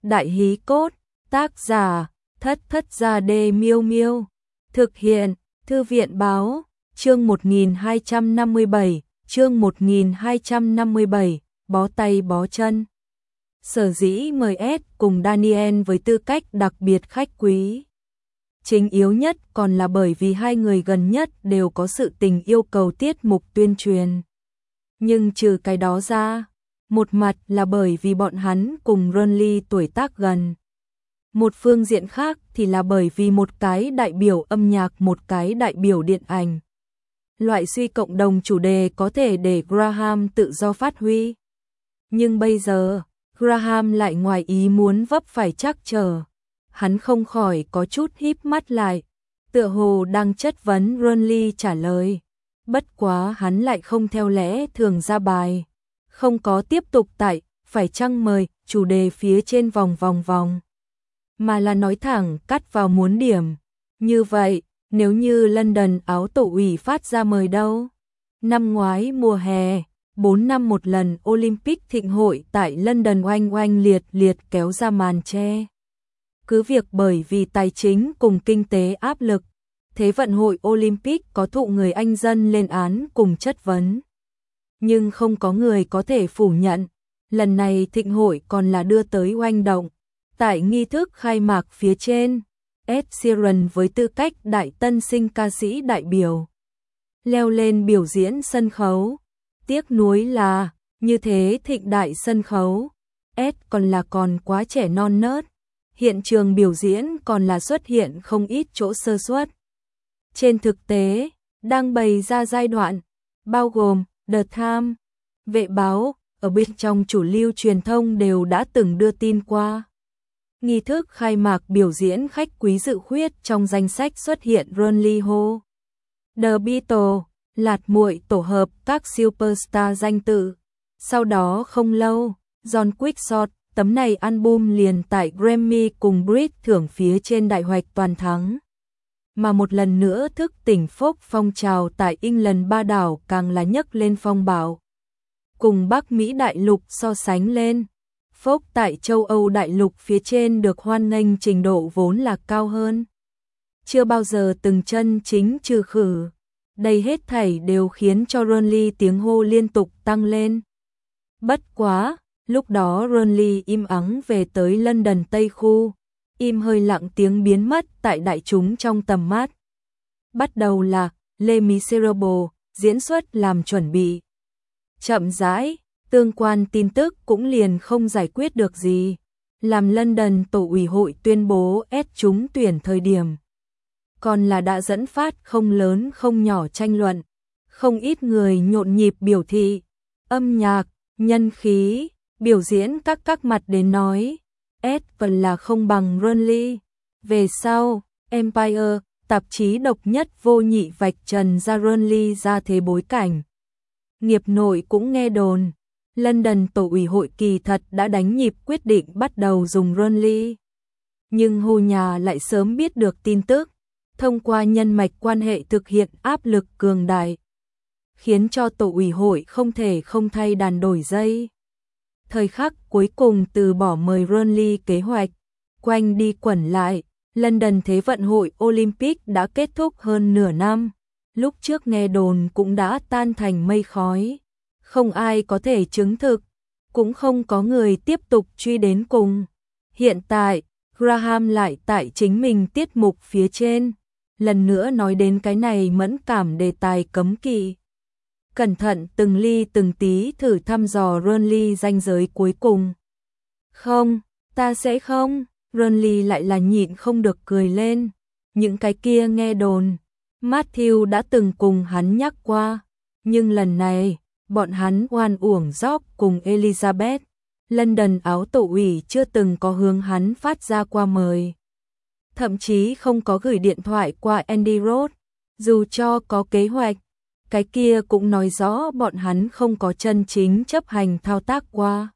Đại hí cốt, tác giả, Thất Thất Gia Đê Miêu Miêu. Thực hiện, Thư viện báo, chương 1257, bó tay bó chân. Sở dĩ mời S cùng Daniel với tư cách đặc biệt khách quý. Chính yếu nhất còn là bởi vì hai người gần nhất đều có sự tình yêu cầu tiết mục tuyên truyền. Nhưng trừ cái đó ra, một mặt là bởi vì bọn hắn cùng Ronly tuổi tác gần. Một phương diện khác thì là bởi vì một cái đại biểu âm nhạc, một cái đại biểu điện ảnh. Loại suy cộng đồng chủ đề có thể để Graham tự do phát huy. Nhưng bây giờ, Graham lại ngoài ý muốn vấp phải trắc trở. Hắn không khỏi có chút híp mắt lại, tựa hồ đang chất vấn Ronly trả lời. Bất quá hắn lại không theo lẽ thường ra bài, không có tiếp tục tại phải chăng mời chủ đề phía trên vòng, mà là nói thẳng cắt vào muốn điểm. Như vậy, nếu như London áo tổ ủy phát ra mời đâu? Năm ngoái mùa hè, 4 năm một lần Olympic thịnh hội tại London oanh liệt kéo ra màn che. Cứ việc bởi vì tài chính cùng kinh tế áp lực, Thế vận hội Olympic có thụ người Anh dân lên án cùng chất vấn. Nhưng không có người có thể phủ nhận, lần này thịnh hội còn là đưa tới oanh động. Tại nghi thức khai mạc phía trên, Ed Sheeran với tư cách đại tân sinh ca sĩ đại biểu leo lên biểu diễn sân khấu. Tiếc nuối là, như thế thịnh đại sân khấu, Ed còn quá trẻ non nớt. Hiện trường biểu diễn còn là xuất hiện không ít chỗ sơ suất. Trên thực tế, đang bày ra giai đoạn, bao gồm The Times, Vệ báo, ở bên trong chủ lưu truyền thông đều đã từng đưa tin qua. Nghi thức khai mạc biểu diễn khách quý dự khuyết trong danh sách xuất hiện Ronly Ho, The Beatles, lạt muội tổ hợp các superstar danh tự. Sau đó không lâu, John Quickshot, tấm này album liền tại Grammy cùng Brit thưởng phía trên đại hoạch toàn thắng. Mà một lần nữa thức tỉnh folk phong trào tại England ba đảo càng là nhấc lên phong bạo. Cùng Bắc Mỹ đại lục so sánh lên, folk tại châu Âu đại lục phía trên được hoan nghênh trình độ vốn là cao hơn. Chưa bao giờ từng chân chính trừ khử. Đây hết thảy đều khiến cho Ronly tiếng hô liên tục tăng lên. Bất quá, lúc đó Ronly im ắng về tới London Tây Khu, im hơi lặng tiếng biến mất tại đại chúng trong tầm mắt. Bắt đầu là Les Miserables, diễn xuất làm chuẩn bị. Chậm rãi, tương quan tin tức cũng liền không giải quyết được gì. Làm London tổ ủy hội tuyên bố S trúng tuyển thời điểm. Còn là đã dẫn phát không lớn không nhỏ tranh luận. Không ít người nhộn nhịp biểu thị. Âm nhạc, nhân khí, biểu diễn các mặt đến nói. S vẫn là không bằng Ronly. Về sau, Empire, tạp chí độc nhất vô nhị vạch trần ra Ronly ra thế bối cảnh. Nghiệp nội cũng nghe đồn, London tổ ủy hội kỳ thật đã đánh nhịp quyết định bắt đầu dùng Ronly. Nhưng Hồ Nhà lại sớm biết được tin tức, thông qua nhân mạch quan hệ thực hiện áp lực cường đại, khiến cho tổ ủy hội không thể không thay đàn đổi dây. Thời khắc cuối cùng từ bỏ mời Ronly kế hoạch, quanh đi quẩn lại, London Thế vận hội Olympic đã kết thúc hơn nửa năm. Lúc trước nghe đồn cũng đã tan thành mây khói, không ai có thể chứng thực, cũng không có người tiếp tục truy đến cùng. Hiện tại, Graham lại tại chính mình tiết mục phía trên, lần nữa nói đến cái này mẫn cảm đề tài cấm kỵ. Cẩn thận từng ly từng tí thử thăm dò Ronly ranh giới cuối cùng. Không, ta sẽ không, Ronly lại là nhịn không được cười lên. Những cái kia nghe đồn, Matthew đã từng cùng hắn nhắc qua, nhưng lần này, bọn hắn oan uổng George cùng Elizabeth. London áo tổ ủy chưa từng có hướng hắn phát ra qua mời. Thậm chí không có gửi điện thoại qua Andy Roth, dù cho có kế hoạch. Cái kia cũng nói rõ bọn hắn không có chân chính chấp hành thao tác qua.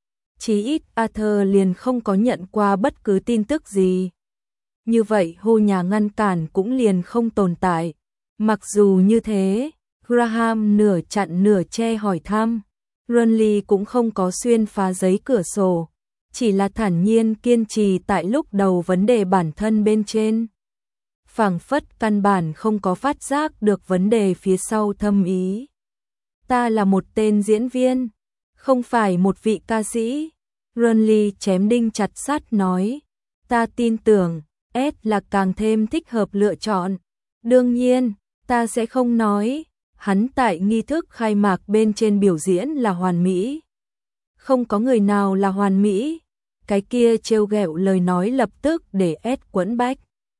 Chí ít Arthur liền không có nhận qua bất cứ tin tức gì. Như vậy Hồ Nhà ngăn cản cũng liền không tồn tại. Mặc dù như thế, Graham nửa chặn nửa che hỏi thăm. Ronly cũng không có xuyên phá giấy cửa sổ. chỉ là thản nhiên kiên trì tại lúc đầu vấn đề bản thân bên trên. Phảng phất căn bản không có phát giác được vấn đề phía sau thâm ý. Ta là một tên diễn viên, không phải một vị ca sĩ. Renly chém đinh chặt sắt nói. Ta tin tưởng, S là càng thêm thích hợp lựa chọn. Đương nhiên, ta sẽ không nói, hắn tại nghi thức khai mạc bên trên biểu diễn là hoàn mỹ. Không có người nào là hoàn mỹ. Cái kia trêu ghẹo lời nói lập tức để S quẫn bách.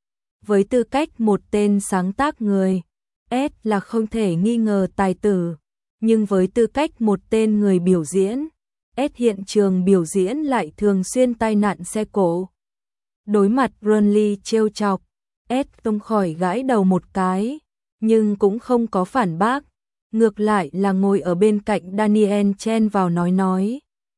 Với tư cách một tên sáng tác người, S là không thể nghi ngờ tài tử. Nhưng với tư cách một tên người biểu diễn, S hiện trường biểu diễn lại thường xuyên tai nạn xe cộ. Đối mặt Renly trêu chọc, S không khỏi gãi đầu một cái, nhưng cũng không có phản bác. Ngược lại là ngồi ở bên cạnh Daniel chen vào nói.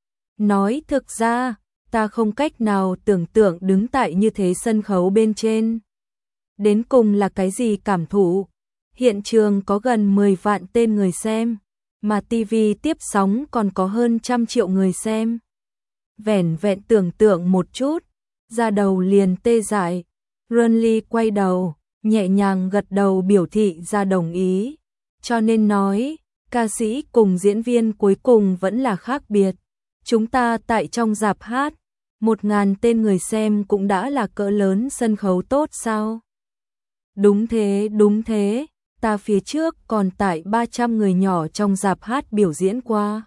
Nói thực ra, ta không cách nào tưởng tượng đứng tại như thế sân khấu bên trên. Đến cùng là cái gì cảm thụ? Hiện trường có gần 10 vạn tên người xem, mà TV tiếp sóng còn có hơn 100 triệu người xem. Vẻn vẹn tưởng tượng một chút, da đầu liền tê dại. Renly quay đầu, nhẹ nhàng gật đầu biểu thị ra đồng ý. Cho nên nói, ca sĩ cùng diễn viên cuối cùng vẫn là khác biệt. Chúng ta tại trong rạp hát, 1000 tên người xem cũng đã là cỡ lớn sân khấu tốt sao? Đúng thế, ta phía trước còn tại 300 người nhỏ trong rạp hát biểu diễn qua.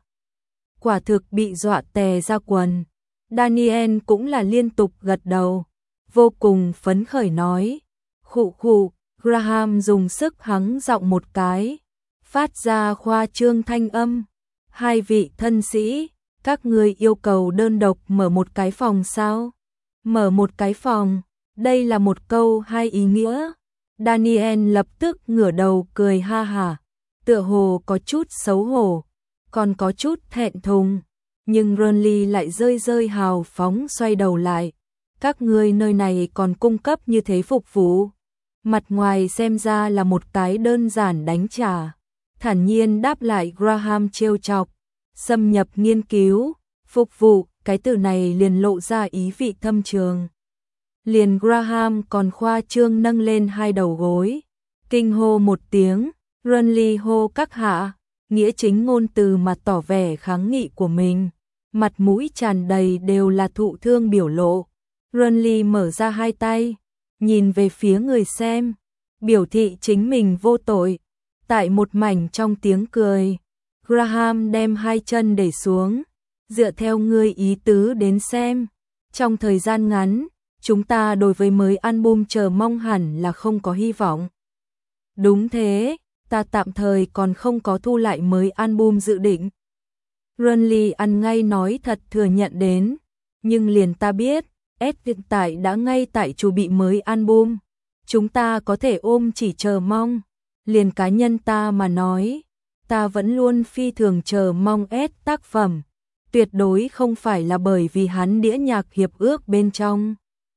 Quả thực bị dọa tè ra quần. Daniel cũng là liên tục gật đầu, vô cùng phấn khởi nói. Khụ, Graham dùng sức hắng giọng một cái, phát ra khoa trương thanh âm. Hai vị thân sĩ, các người yêu cầu đơn độc mở một cái phòng sao? Mở một cái phòng, đây là một câu hai ý nghĩa. Daniel lập tức ngửa đầu cười ha hả, tựa hồ có chút xấu hổ, còn có chút thẹn thùng. Nhưng Renly lại rơi hào phóng xoay đầu lại. Các ngươi nơi này còn cung cấp như thế phục vụ. Mặt ngoài xem ra là một cái đơn giản đánh trả. Thản nhiên đáp lại Graham trêu chọc. Xâm nhập nghiên cứu, phục vụ, cái từ này liền lộ ra ý vị thâm trường. Liền Graham còn khoa trương nâng lên hai đầu gối. Kinh hô một tiếng, Renly hô các hạ, nghĩa chính ngôn từ mà tỏ vẻ kháng nghị của mình. Mặt mũi tràn đầy đều là thụ thương biểu lộ. Renly mở ra hai tay, nhìn về phía người xem, biểu thị chính mình vô tội. Tại một mảnh trong tiếng cười, Graham đem hai chân để xuống, dựa theo ngươi ý tứ đến xem. Trong thời gian ngắn, chúng ta đối với mới album chờ mong hẳn là không có hy vọng. Đúng thế, ta tạm thời còn không có thu lại mới album dự định. Renly ăn ngay nói thật thừa nhận đến, nhưng liền ta biết, S hiện tại đã ngay tại chuẩn bị mới album. Chúng ta có thể ôm chỉ chờ mong. Liền cá nhân ta mà nói, ta vẫn luôn phi thường chờ mong S tác phẩm. Tuyệt đối không phải là bởi vì hắn đĩa nhạc hiệp ước bên trong.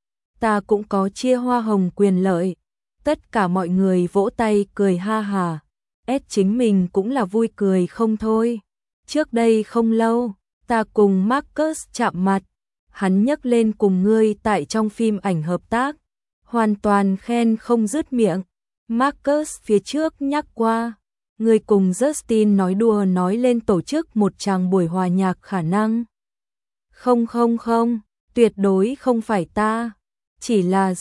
Ta cũng có chia hoa hồng quyền lợi. Tất cả mọi người vỗ tay cười ha hà. S chính mình cũng là vui cười không thôi. Trước đây không lâu, ta cùng Marcus chạm mặt. Hắn nhắc lên cùng ngươi tại trong phim ảnh hợp tác. Hoàn toàn khen không dứt miệng. Marcus phía trước nhắc qua. Ngươi cùng Justin nói đùa nói lên tổ chức một tràng buổi hòa nhạc khả năng. Không, tuyệt đối không phải ta. Chỉ là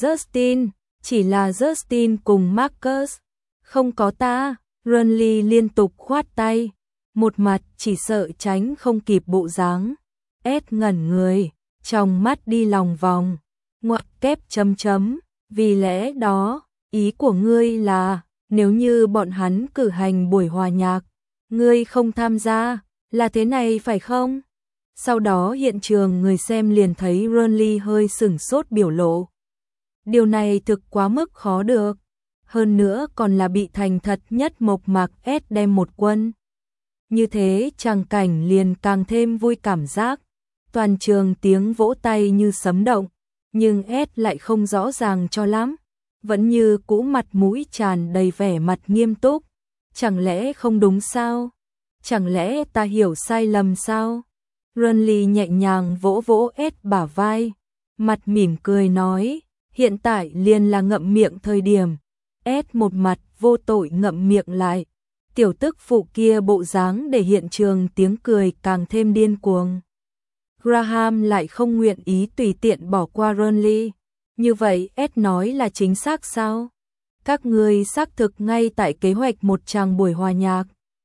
Justin cùng Marcus. Không có ta. Renly liên tục khoát tay. Một mặt chỉ sợ tránh không kịp bộ dáng. S ngẩn người, trong mắt đi lòng vòng. Ngoặc kép chấm. Vì lẽ đó, ý của ngươi là, nếu như bọn hắn cử hành buổi hòa nhạc, ngươi không tham gia, là thế này phải không? Sau đó hiện trường người xem liền thấy Renly hơi sửng sốt biểu lộ. Điều này thực quá mức khó được. Hơn nữa còn là bị thành thật nhất mộc mạc S đem một quân. Như thế tràng cảnh liền càng thêm vui cảm giác. Toàn trường tiếng vỗ tay như sấm động. Nhưng S lại không rõ ràng cho lắm. Vẫn như cũ mặt mũi tràn đầy vẻ mặt nghiêm túc. Chẳng lẽ không đúng sao? Chẳng lẽ ta hiểu sai lầm sao? Renly nhẹ nhàng vỗ vỗ Ed bả vai, mặt mỉm cười nói, hiện tại liền là ngậm miệng thời điểm. Ed một mặt vô tội ngậm miệng lại, tiểu tức phụ kia bộ dáng để hiện trường tiếng cười càng thêm điên cuồng. Graham lại không nguyện ý tùy tiện bỏ qua Renly. Như vậy Ed nói là chính xác sao? Các ngươi xác thực ngay tại kế hoạch một tràng buổi hòa nhạc.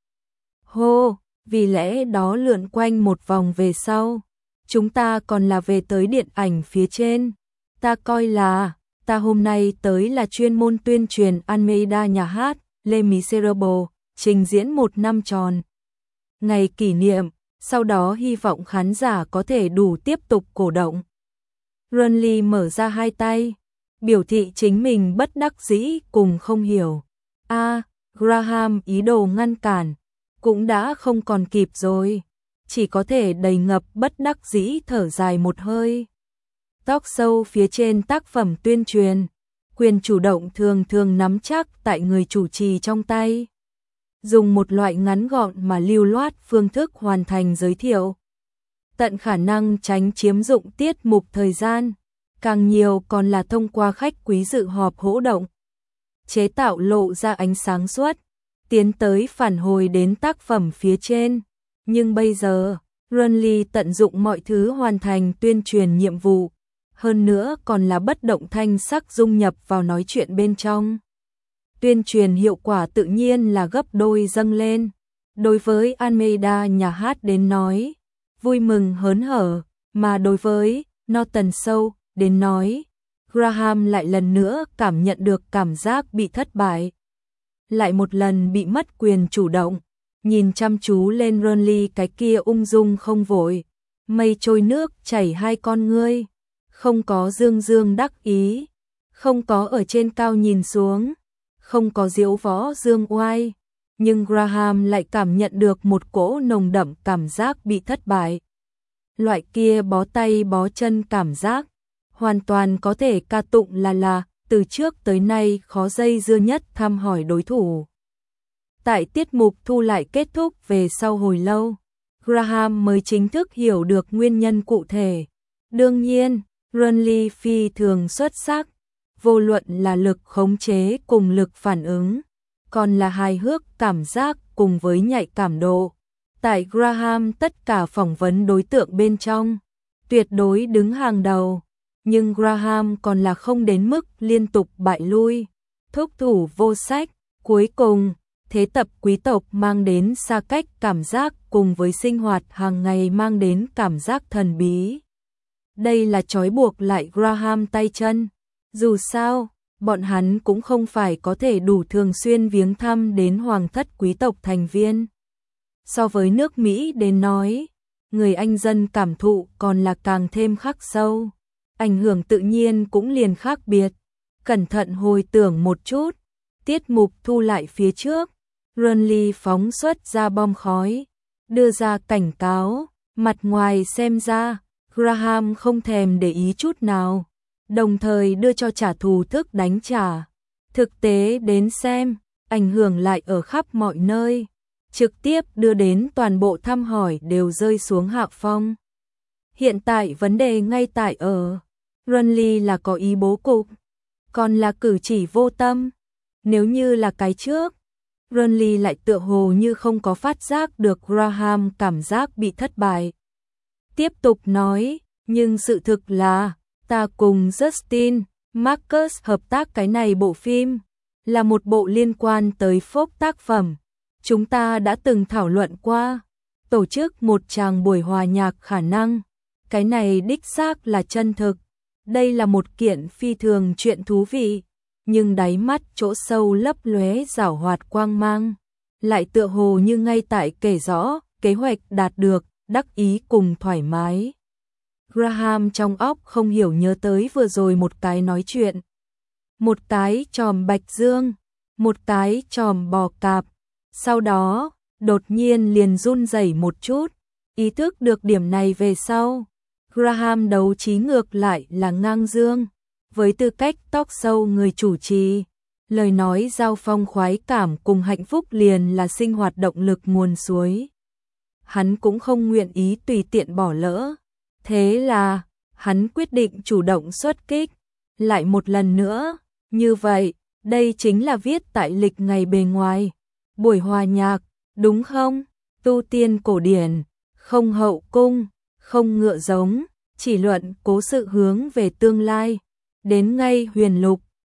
Hô, vì lẽ đó lượn quanh một vòng về sau. Chúng ta còn là về tới điện ảnh phía trên. Ta coi là, ta hôm nay tới là chuyên môn tuyên truyền Almeida nhà hát, Les Miserables, trình diễn 1 năm tròn. Ngày kỷ niệm, sau đó hy vọng khán giả có thể đủ tiếp tục cổ động. Renly mở ra hai tay, biểu thị chính mình bất đắc dĩ cùng không hiểu. Graham ý đồ ngăn cản, cũng đã không còn kịp rồi, chỉ có thể đầy ngập bất đắc dĩ thở dài một hơi. Talk show phía trên tác phẩm tuyên truyền, quyền chủ động thường thường nắm chắc tại người chủ trì trong tay. Dùng một loại ngắn gọn mà lưu loát phương thức hoàn thành giới thiệu. Tận khả năng tránh chiếm dụng tiết mục thời gian, càng nhiều còn là thông qua khách quý dự họp hỗ động. Chế tạo lộ ra ánh sáng suốt, tiến tới phản hồi đến tác phẩm phía trên. Nhưng bây giờ, Renly tận dụng mọi thứ hoàn thành tuyên truyền nhiệm vụ, hơn nữa còn là bất động thanh sắc dung nhập vào nói chuyện bên trong. Tuyên truyền hiệu quả tự nhiên là gấp đôi dâng lên. Đối với Almeida nhà hát đến nói, vui mừng hớn hở, mà đối với Norton Show đến nói, Graham lại lần nữa cảm nhận được cảm giác bị thất bại. Lại một lần bị mất quyền chủ động, nhìn chăm chú lên Renly cái kia ung dung không vội, mây trôi nước chảy hai con ngươi, không có dương dương đắc ý, không có ở trên cao nhìn xuống, không có diễu võ dương oai, nhưng Graham lại cảm nhận được một cỗ nồng đậm cảm giác bị thất bại. Loại kia bó tay bó chân cảm giác, hoàn toàn có thể ca tụng là từ trước tới nay khó dây dưa nhất thăm hỏi đối thủ. Tại tiết mục thu lại kết thúc về sau hồi lâu, Graham mới chính thức hiểu được nguyên nhân cụ thể. Đương nhiên, Renly phi thường xuất sắc, vô luận là lực khống chế cùng lực phản ứng, còn là hài hước cảm giác cùng với nhạy cảm độ. Tại Graham tất cả phỏng vấn đối tượng bên trong, tuyệt đối đứng hàng đầu. Nhưng Graham còn là không đến mức liên tục bại lui, thúc thủ vô sách. Cuối cùng, thế tập quý tộc mang đến xa cách cảm giác cùng với sinh hoạt hàng ngày mang đến cảm giác thần bí. Đây là trói buộc lại Graham tay chân. Dù sao, bọn hắn cũng không phải có thể đủ thường xuyên viếng thăm đến hoàng thất quý tộc thành viên. So với nước Mỹ đến nói, người Anh dân cảm thụ còn là càng thêm khắc sâu. Ảnh hưởng tự nhiên cũng liền khác biệt. Cẩn thận hồi tưởng một chút, tiết mục thu lại phía trước, Renly phóng xuất ra bom khói, đưa ra cảnh cáo, mặt ngoài xem ra, Graham không thèm để ý chút nào, đồng thời đưa cho trả thù thức đánh trả. Thực tế đến xem, ảnh hưởng lại ở khắp mọi nơi, trực tiếp đưa đến toàn bộ thăm hỏi đều rơi xuống hạ phong. Hiện tại vấn đề ngay tại ở Renly là có ý bố cục, còn là cử chỉ vô tâm. Nếu như là cái trước, Renly lại tựa hồ như không có phát giác được Graham cảm giác bị thất bại. Tiếp tục nói, nhưng sự thực là, ta cùng Justin Marcus hợp tác cái này bộ phim, là một bộ liên quan tới folk tác phẩm. Chúng ta đã từng thảo luận qua, tổ chức một tràng buổi hòa nhạc khả năng. Cái này đích xác là chân thực. Đây là một kiện phi thường chuyện thú vị, nhưng đáy mắt chỗ sâu lấp lóe giảo hoạt quang mang, lại tựa hồ như ngay tại kể rõ, kế hoạch đạt được, đắc ý cùng thoải mái. Graham trong óc không hiểu nhớ tới vừa rồi một cái nói chuyện. Một cái tròm bạch dương, một cái tròm bò cạp. Sau đó, đột nhiên liền run rẩy một chút, ý thức được điểm này về sau. Graham đấu trí ngược lại là ngang dương, với tư cách talk show người chủ trì, lời nói giao phong khoái cảm cùng hạnh phúc liền là sinh hoạt động lực nguồn suối. hắn cũng không nguyện ý tùy tiện bỏ lỡ. Thế là, hắn quyết định chủ động xuất kích. Lại một lần nữa, như vậy, đây chính là viết tại lịch ngày bề ngoài. Buổi hòa nhạc, đúng không? Tu tiên cổ điển, không hậu cung, không ngựa giống, chỉ luận cố sự hướng về tương lai. Đến ngay huyền lục,